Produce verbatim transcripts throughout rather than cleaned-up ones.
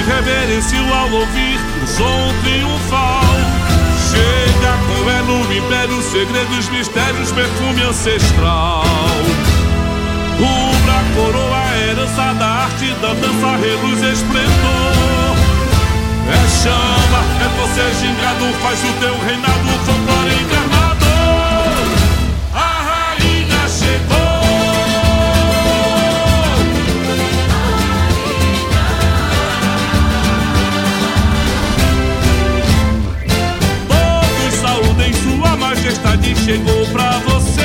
reverencio ao ouvir o som triunfal. Chega com é no império, segredos, mistérios, perfume ancestral. Rubra a coroa, a herança da arte, da dança, reluz, esplendor. É chama, é você gingado, faz o teu reinado, folclore encarnador. A rainha chegou. Todos saúdem sua majestade, chegou pra você.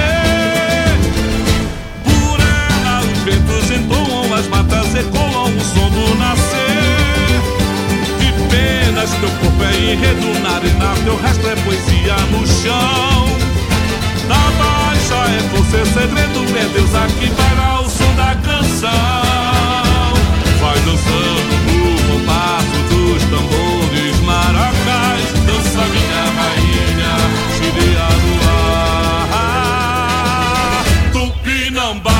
Por ela os ventos entoam, as matas ecoam o som do nascer. Apenas teu corpo é enredo, na arena teu resto é poesia no chão. Da baixa é você segredo, é Deus aqui para o som da canção. Vai dançando no compasso dos tambores maracás. Dança minha rainha, Xiria no ar. Tupinambá.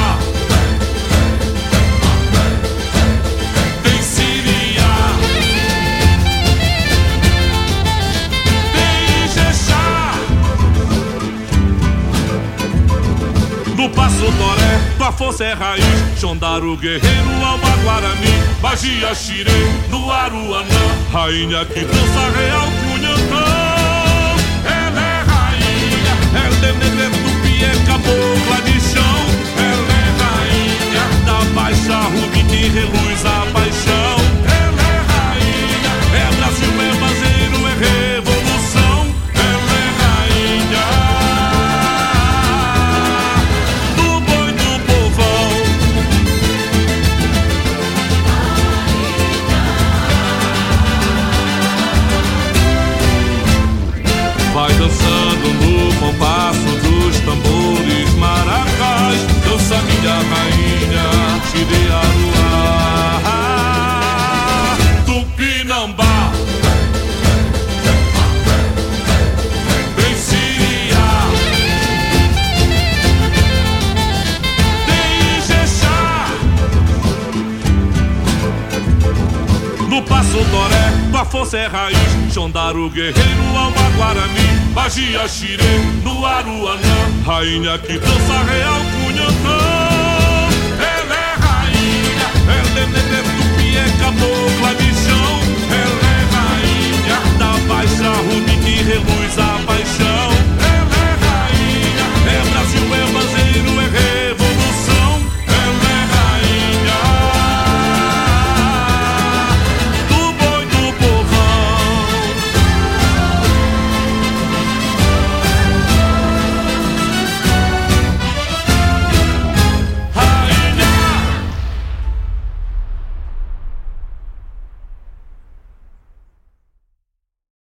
No Passo Toré, tua força é raiz. Xondaru, guerreiro, Alba, Guarani, Bagia, Xirê, no Aruanã. Rainha que dança real, Cunhantã. Ela é rainha, ela é negra, tupi, é cabocla de chão. Ela é rainha da baixa, rubim e reluz a paixão. Ela é rainha, é Brasil, é baseiro, é revolução. Ela é rainha dançando no compasso dos tambores maracás. Dança minha rainha, Xiria no ar. Tupinambá. Tem Síria, tem Ijexá. No Passo Toré, tua força é raiz. Xondaru, guerreiro, Alba, Guarani, Bagia, Xirê, no Aruanã. Rainha que dança real, Cunhantã. Ela é rainha, ela é negra, tupi, é cabocla